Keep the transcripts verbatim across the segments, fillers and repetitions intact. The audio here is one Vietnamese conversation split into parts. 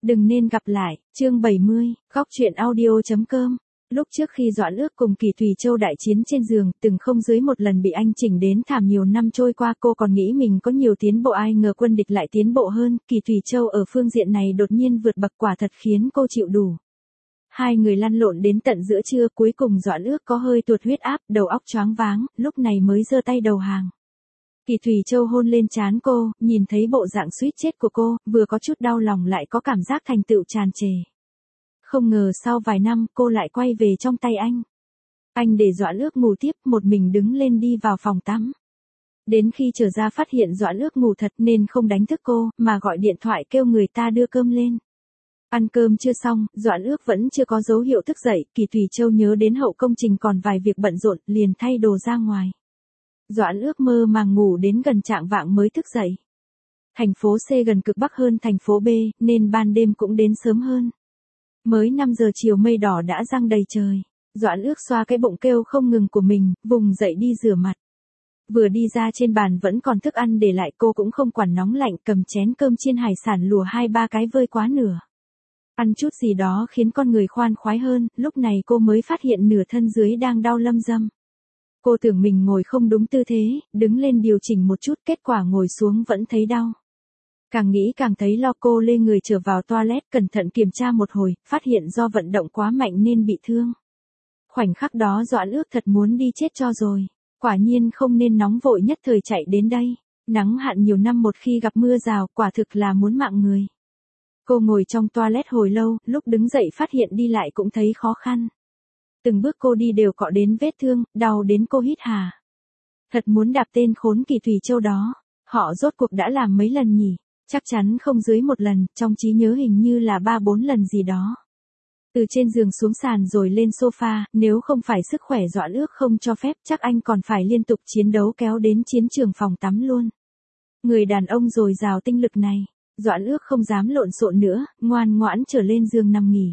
Đừng nên gặp lại, chương bảy mươi, góc truyện audio.com. Lúc trước khi Doãn Ước cùng Kỳ Thùy Châu đại chiến trên giường, từng không dưới một lần bị anh chỉnh đến thảm. Nhiều năm trôi qua cô còn nghĩ mình có nhiều tiến bộ, ai ngờ quân địch lại tiến bộ hơn. Kỳ Thùy Châu ở phương diện này đột nhiên vượt bậc, quả thật khiến cô chịu đủ. Hai người lăn lộn đến tận giữa trưa, cuối cùng Doãn Ước có hơi tuột huyết áp, đầu óc choáng váng, lúc này mới giơ tay đầu hàng. Kỳ Thùy Châu hôn lên trán cô, nhìn thấy bộ dạng suýt chết của cô, vừa có chút đau lòng lại có cảm giác thành tựu tràn trề. Không ngờ sau vài năm cô lại quay về trong tay anh. Anh để Doãn Ước ngủ tiếp, một mình đứng lên đi vào phòng tắm. Đến khi trở ra phát hiện Doãn Ước ngủ thật nên không đánh thức cô, mà gọi điện thoại kêu người ta đưa cơm lên. Ăn cơm chưa xong, Doãn Ước vẫn chưa có dấu hiệu thức dậy, Kỳ Thùy Châu nhớ đến hậu công trình còn vài việc bận rộn, liền thay đồ ra ngoài. Doãn Ước mơ màng ngủ đến gần chạng vạng mới thức dậy. Thành phố C gần cực Bắc hơn thành phố B, nên ban đêm cũng đến sớm hơn. Mới năm giờ chiều mây đỏ đã giăng đầy trời. Doãn Ước xoa cái bụng kêu không ngừng của mình, vùng dậy đi rửa mặt. Vừa đi ra trên bàn vẫn còn thức ăn để lại, cô cũng không quản nóng lạnh, cầm chén cơm chiên hải sản lùa hai ba cái vơi quá nửa. Ăn chút gì đó khiến con người khoan khoái hơn, lúc này cô mới phát hiện nửa thân dưới đang đau lâm dâm. Cô tưởng mình ngồi không đúng tư thế, đứng lên điều chỉnh một chút, kết quả ngồi xuống vẫn thấy đau. Càng nghĩ càng thấy lo, cô lê người trở vào toilet, cẩn thận kiểm tra một hồi, phát hiện do vận động quá mạnh nên bị thương. Khoảnh khắc đó Doãn Ước thật muốn đi chết cho rồi. Quả nhiên không nên nóng vội nhất thời chạy đến đây. Nắng hạn nhiều năm một khi gặp mưa rào, quả thực là muốn mạng người. Cô ngồi trong toilet hồi lâu, lúc đứng dậy phát hiện đi lại cũng thấy khó khăn. Từng bước cô đi đều cọ đến vết thương, đau đến cô hít hà. Thật muốn đạp tên khốn Kỳ Thùy Châu đó. Họ rốt cuộc đã làm mấy lần nhỉ? Chắc chắn không dưới một lần, trong trí nhớ hình như là ba bốn lần gì đó. Từ trên giường xuống sàn rồi lên sofa, nếu không phải sức khỏe Doãn Ước không cho phép, chắc anh còn phải liên tục chiến đấu kéo đến chiến trường phòng tắm luôn. Người đàn ông dồi dào tinh lực này, Doãn Ước không dám lộn xộn nữa, ngoan ngoãn trở lên giường nằm nghỉ.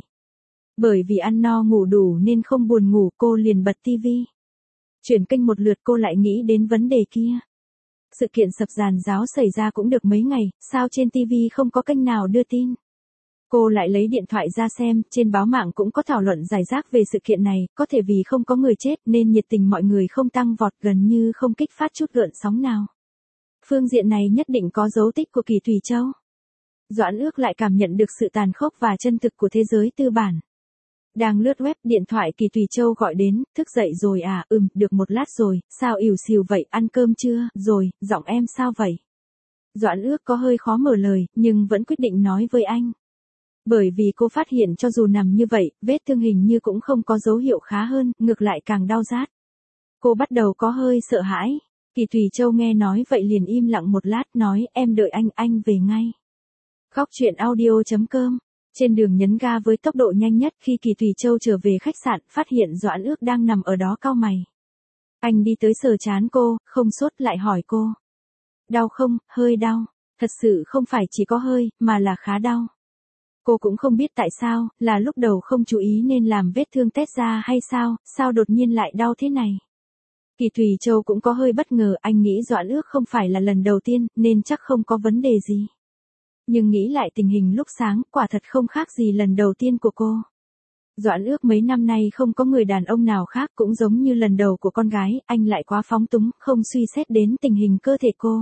Bởi vì ăn no ngủ đủ nên không buồn ngủ, cô liền bật tivi. Chuyển kênh một lượt cô lại nghĩ đến vấn đề kia. Sự kiện sập giàn giáo xảy ra cũng được mấy ngày, sao trên tivi không có kênh nào đưa tin. Cô lại lấy điện thoại ra xem, trên báo mạng cũng có thảo luận rải rác về sự kiện này, có thể vì không có người chết nên nhiệt tình mọi người không tăng vọt, gần như không kích phát chút gợn sóng nào. Phương diện này nhất định có dấu tích của Kỳ Thùy Châu. Doãn Ước lại cảm nhận được sự tàn khốc và chân thực của thế giới tư bản. Đang lướt web, điện thoại Kỳ Thùy Châu gọi đến, thức dậy rồi à, ừm, được một lát rồi, sao ỉu xìu vậy, ăn cơm chưa, rồi, giọng em sao vậy? Doãn Ước có hơi khó mở lời, nhưng vẫn quyết định nói với anh. Bởi vì cô phát hiện cho dù nằm như vậy, vết thương hình như cũng không có dấu hiệu khá hơn, ngược lại càng đau rát. Cô bắt đầu có hơi sợ hãi. Kỳ Thùy Châu nghe nói vậy liền im lặng một lát, nói em đợi anh, anh về ngay. Góc truyện audio.com. Trên đường nhấn ga với tốc độ nhanh nhất, khi Kỳ Thùy Châu trở về khách sạn, phát hiện Doãn Ước đang nằm ở đó cau mày. Anh đi tới sờ trán cô, không sốt, lại hỏi cô. Đau không, hơi đau. Thật sự không phải chỉ có hơi, mà là khá đau. Cô cũng không biết tại sao, là lúc đầu không chú ý nên làm vết thương tét ra hay sao, sao đột nhiên lại đau thế này. Kỳ Thùy Châu cũng có hơi bất ngờ, anh nghĩ Doãn Ước không phải là lần đầu tiên, nên chắc không có vấn đề gì. Nhưng nghĩ lại tình hình lúc sáng, quả thật không khác gì lần đầu tiên của cô. Doãn Ước mấy năm nay không có người đàn ông nào khác, cũng giống như lần đầu của con gái, anh lại quá phóng túng, không suy xét đến tình hình cơ thể cô.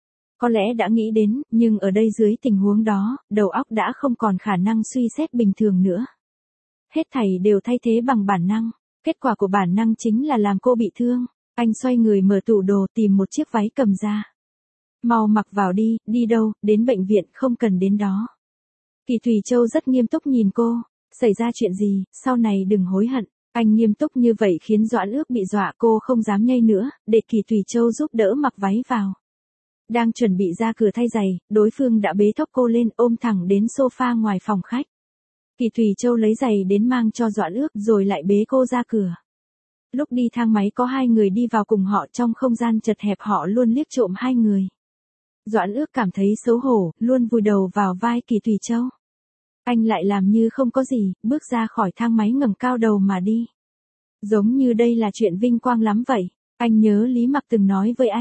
Có lẽ đã nghĩ đến, nhưng ở đây dưới tình huống đó, đầu óc đã không còn khả năng suy xét bình thường nữa. Hết thảy đều thay thế bằng bản năng, kết quả của bản năng chính là làm cô bị thương. Anh xoay người mở tủ đồ, tìm một chiếc váy cầm ra. Mau mặc vào đi, đi đâu, đến bệnh viện, không cần đến đó. Kỳ Thùy Châu rất nghiêm túc nhìn cô, xảy ra chuyện gì, sau này đừng hối hận. Anh nghiêm túc như vậy khiến Doãn Ước bị dọa, cô không dám nhây nữa, để Kỳ Thùy Châu giúp đỡ mặc váy vào. Đang chuẩn bị ra cửa thay giày, đối phương đã bế thốc cô lên, ôm thẳng đến sofa ngoài phòng khách. Kỳ Thùy Châu lấy giày đến mang cho Doãn Ước, rồi lại bế cô ra cửa. Lúc đi thang máy có hai người đi vào cùng họ, trong không gian chật hẹp họ luôn liếc trộm hai người. Doãn Ước cảm thấy xấu hổ, luôn vùi đầu vào vai Kỳ Thùy Châu. Anh lại làm như không có gì, bước ra khỏi thang máy ngẩng cao đầu mà đi. Giống như đây là chuyện vinh quang lắm vậy. Anh nhớ Lý Mặc từng nói với anh,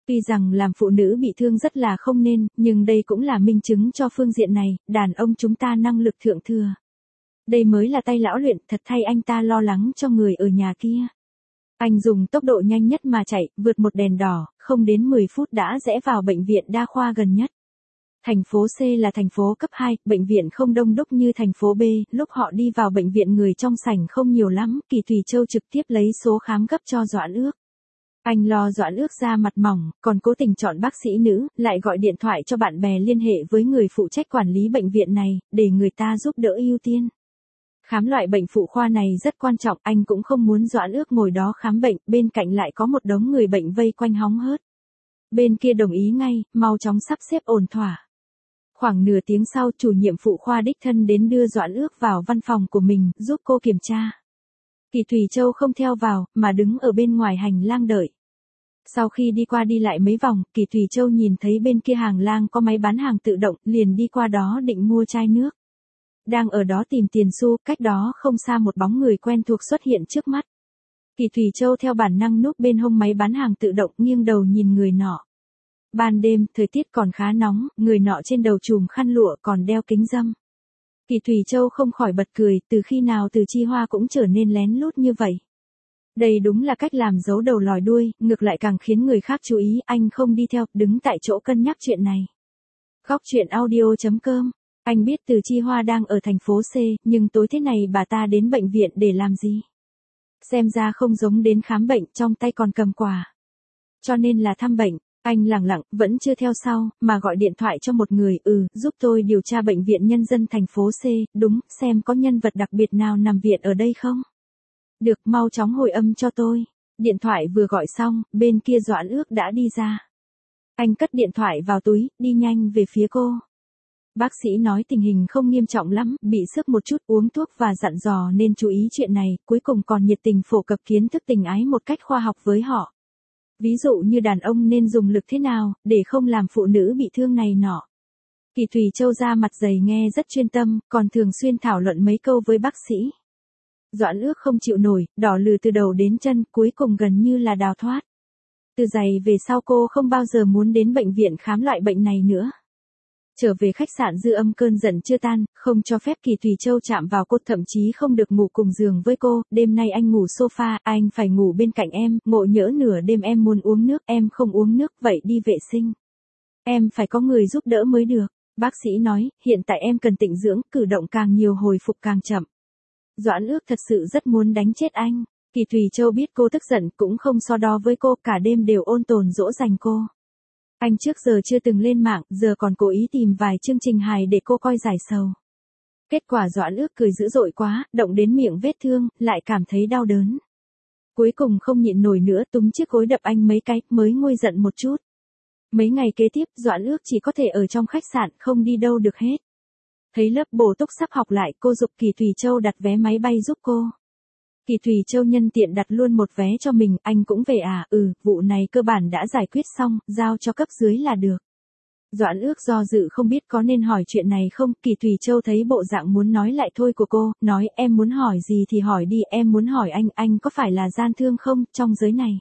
Tuy rằng làm phụ nữ bị thương rất là không nên, nhưng đây cũng là minh chứng cho phương diện này, đàn ông chúng ta năng lực thượng thừa. Đây mới là tay lão luyện, thật thay anh ta lo lắng cho người ở nhà kia. Anh dùng tốc độ nhanh nhất mà chạy, vượt một đèn đỏ, không đến mười phút đã rẽ vào bệnh viện đa khoa gần nhất. Thành phố C là thành phố cấp hai, bệnh viện không đông đúc như thành phố B, lúc họ đi vào bệnh viện người trong sảnh không nhiều lắm, Kỳ Thùy Châu trực tiếp lấy số khám gấp cho Doãn Ước. Anh lo Doãn Ước da mặt mỏng, còn cố tình chọn bác sĩ nữ, lại gọi điện thoại cho bạn bè liên hệ với người phụ trách quản lý bệnh viện này, để người ta giúp đỡ ưu tiên. Khám loại bệnh phụ khoa này rất quan trọng, anh cũng không muốn Doãn Ước ngồi đó khám bệnh, bên cạnh lại có một đống người bệnh vây quanh hóng hớt. Bên kia đồng ý ngay, mau chóng sắp xếp ổn thỏa. Khoảng nửa tiếng sau, chủ nhiệm phụ khoa đích thân đến đưa Doãn Ước vào văn phòng của mình, giúp cô kiểm tra. Kỳ Thùy Châu không theo vào, mà đứng ở bên ngoài hành lang đợi. Sau khi đi qua đi lại mấy vòng, Kỳ Thùy Châu nhìn thấy bên kia hàng lang có máy bán hàng tự động, liền đi qua đó định mua chai nước. Đang ở đó tìm tiền xu, cách đó không xa một bóng người quen thuộc xuất hiện trước mắt. Kỳ Thùy Châu theo bản năng núp bên hông máy bán hàng tự động, nghiêng đầu nhìn người nọ. Ban đêm, thời tiết còn khá nóng, người nọ trên đầu trùm khăn lụa còn đeo kính râm. Kỳ Thùy Châu không khỏi bật cười, từ khi nào Từ Chi Hoa cũng trở nên lén lút như vậy. Đây đúng là cách làm giấu đầu lòi đuôi, ngược lại càng khiến người khác chú ý, anh không đi theo, đứng tại chỗ cân nhắc chuyện này. Góc truyện audio chấm com. Anh biết Từ Chi Hoa đang ở thành phố C, nhưng tối thế này bà ta đến bệnh viện để làm gì? Xem ra không giống đến khám bệnh, trong tay còn cầm quà. Cho nên là thăm bệnh. Anh lẳng lặng, vẫn chưa theo sau, mà gọi điện thoại cho một người, ừ, giúp tôi điều tra bệnh viện nhân dân thành phố C, đúng, xem có nhân vật đặc biệt nào nằm viện ở đây không? Được, mau chóng hồi âm cho tôi. Điện thoại vừa gọi xong, bên kia Doãn Ước đã đi ra. Anh cất điện thoại vào túi, đi nhanh về phía cô. Bác sĩ nói tình hình không nghiêm trọng lắm, bị sức một chút, uống thuốc và dặn dò nên chú ý chuyện này, cuối cùng còn nhiệt tình phổ cập kiến thức tình ái một cách khoa học với họ. Ví dụ như đàn ông nên dùng lực thế nào, để không làm phụ nữ bị thương này nọ. Kỳ Thùy Châu ra mặt dày nghe rất chuyên tâm, còn thường xuyên thảo luận mấy câu với bác sĩ. Doãn Ước không chịu nổi, đỏ lừ từ đầu đến chân, cuối cùng gần như là đào thoát. Từ giày về sau cô không bao giờ muốn đến bệnh viện khám loại bệnh này nữa. Trở về khách sạn dư âm cơn giận chưa tan, không cho phép Kỳ Thùy Châu chạm vào cô, thậm chí không được ngủ cùng giường với cô, đêm nay anh ngủ sofa, anh phải ngủ bên cạnh em, ngộ nhỡ nửa đêm em muốn uống nước, em không uống nước, vậy đi vệ sinh. Em phải có người giúp đỡ mới được. Bác sĩ nói, hiện tại em cần tịnh dưỡng, cử động càng nhiều hồi phục càng chậm. Doãn Ước thật sự rất muốn đánh chết anh. Kỳ Thùy Châu biết cô tức giận, cũng không so đo với cô, cả đêm đều ôn tồn dỗ dành cô. Anh trước giờ chưa từng lên mạng, giờ còn cố ý tìm vài chương trình hài để cô coi giải sầu. Kết quả Doãn Ước cười dữ dội quá, động đến miệng vết thương, lại cảm thấy đau đớn. Cuối cùng không nhịn nổi nữa, túm chiếc gối đập anh mấy cái, mới nguôi giận một chút. Mấy ngày kế tiếp, Doãn Ước chỉ có thể ở trong khách sạn, không đi đâu được hết. Thấy lớp bổ túc sắp học lại, cô giục Kỳ Thùy Châu đặt vé máy bay giúp cô. Kỳ Thùy Châu nhân tiện đặt luôn một vé cho mình, anh cũng về à, ừ, vụ này cơ bản đã giải quyết xong, giao cho cấp dưới là được. Doãn Ước do dự không biết có nên hỏi chuyện này không, Kỳ Thùy Châu thấy bộ dạng muốn nói lại thôi của cô, nói em muốn hỏi gì thì hỏi đi, em muốn hỏi anh, anh có phải là gian thương không, trong giới này.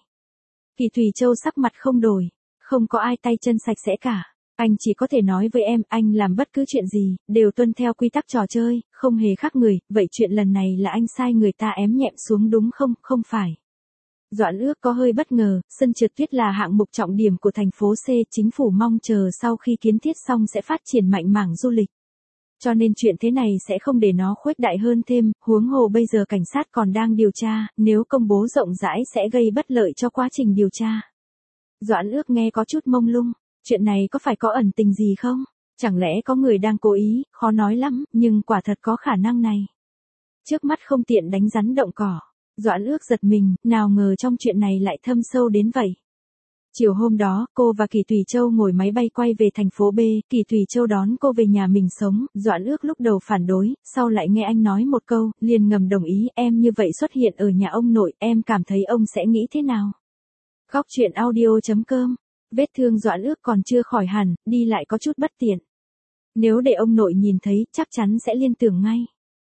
Kỳ Thùy Châu sắc mặt không đổi, không có ai tay chân sạch sẽ cả. Anh chỉ có thể nói với em, anh làm bất cứ chuyện gì, đều tuân theo quy tắc trò chơi, không hề khác người, vậy chuyện lần này là anh sai người ta ém nhẹm xuống đúng không, không phải. Doãn Ước có hơi bất ngờ, sân trượt tuyết là hạng mục trọng điểm của thành phố C, chính phủ mong chờ sau khi kiến thiết xong sẽ phát triển mạnh mảng du lịch. Cho nên chuyện thế này sẽ không để nó khuếch đại hơn thêm, huống hồ bây giờ cảnh sát còn đang điều tra, nếu công bố rộng rãi sẽ gây bất lợi cho quá trình điều tra. Doãn Ước nghe có chút mông lung. Chuyện này có phải có ẩn tình gì không? Chẳng lẽ có người đang cố ý, khó nói lắm, nhưng quả thật có khả năng này. Trước mắt không tiện đánh rắn động cỏ. Doãn Ước giật mình, nào ngờ trong chuyện này lại thâm sâu đến vậy. Chiều hôm đó, cô và Kỳ Thùy Châu ngồi máy bay quay về thành phố B, Kỳ Thùy Châu đón cô về nhà mình sống, Doãn Ước lúc đầu phản đối, sau lại nghe anh nói một câu, liền ngầm đồng ý, em như vậy xuất hiện ở nhà ông nội, em cảm thấy ông sẽ nghĩ thế nào? Góc truyện audio chấm com. Vết thương Doãn Ước còn chưa khỏi hẳn, đi lại có chút bất tiện. Nếu để ông nội nhìn thấy, chắc chắn sẽ liên tưởng ngay.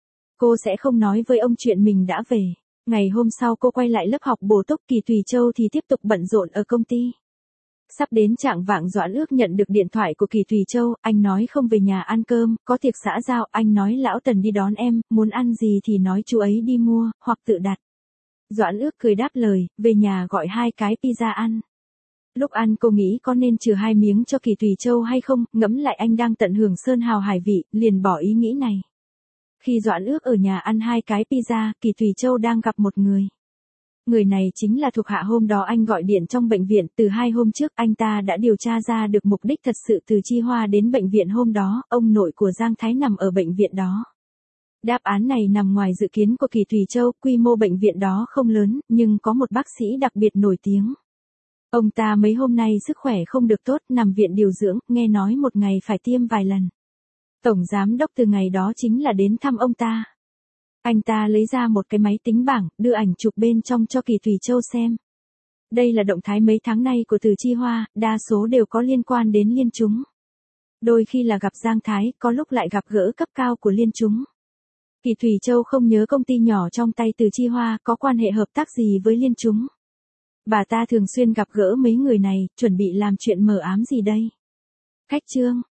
Cô sẽ không nói với ông chuyện mình đã về. Ngày hôm sau cô quay lại lớp học bổ túc, Kỳ Thùy Châu thì tiếp tục bận rộn ở công ty. Sắp đến trạng vạng Doãn Ước nhận được điện thoại của Kỳ Thùy Châu, anh nói không về nhà ăn cơm, có tiệc xã giao, anh nói lão Tần đi đón em, muốn ăn gì thì nói chú ấy đi mua, hoặc tự đặt. Doãn Ước cười đáp lời, về nhà gọi hai cái pizza ăn. Lúc ăn cô nghĩ có nên trừ hai miếng cho Kỳ Thùy Châu hay không, ngẫm lại anh đang tận hưởng sơn hào hải vị, liền bỏ ý nghĩ này. Khi Doãn Ước ở nhà ăn hai cái pizza, Kỳ Thùy Châu đang gặp một người. Người này chính là thuộc hạ hôm đó anh gọi điện trong bệnh viện, từ hai hôm trước anh ta đã điều tra ra được mục đích thật sự từ Chi Hoa đến bệnh viện hôm đó, ông nội của Giang Thái nằm ở bệnh viện đó. Đáp án này nằm ngoài dự kiến của Kỳ Thùy Châu, quy mô bệnh viện đó không lớn, nhưng có một bác sĩ đặc biệt nổi tiếng. Ông ta mấy hôm nay sức khỏe không được tốt, nằm viện điều dưỡng, nghe nói một ngày phải tiêm vài lần. Tổng giám đốc từ ngày đó chính là đến thăm ông ta. Anh ta lấy ra một cái máy tính bảng, đưa ảnh chụp bên trong cho Kỳ Thùy Châu xem. Đây là động thái mấy tháng nay của Từ Chi Hoa, đa số đều có liên quan đến Liên Chúng. Đôi khi là gặp Giang Thái, có lúc lại gặp gỡ cấp cao của Liên Chúng. Kỳ Thùy Châu không nhớ công ty nhỏ trong tay Từ Chi Hoa có quan hệ hợp tác gì với Liên Chúng. Bà ta thường xuyên gặp gỡ mấy người này, chuẩn bị làm chuyện mờ ám gì đây? Khách trương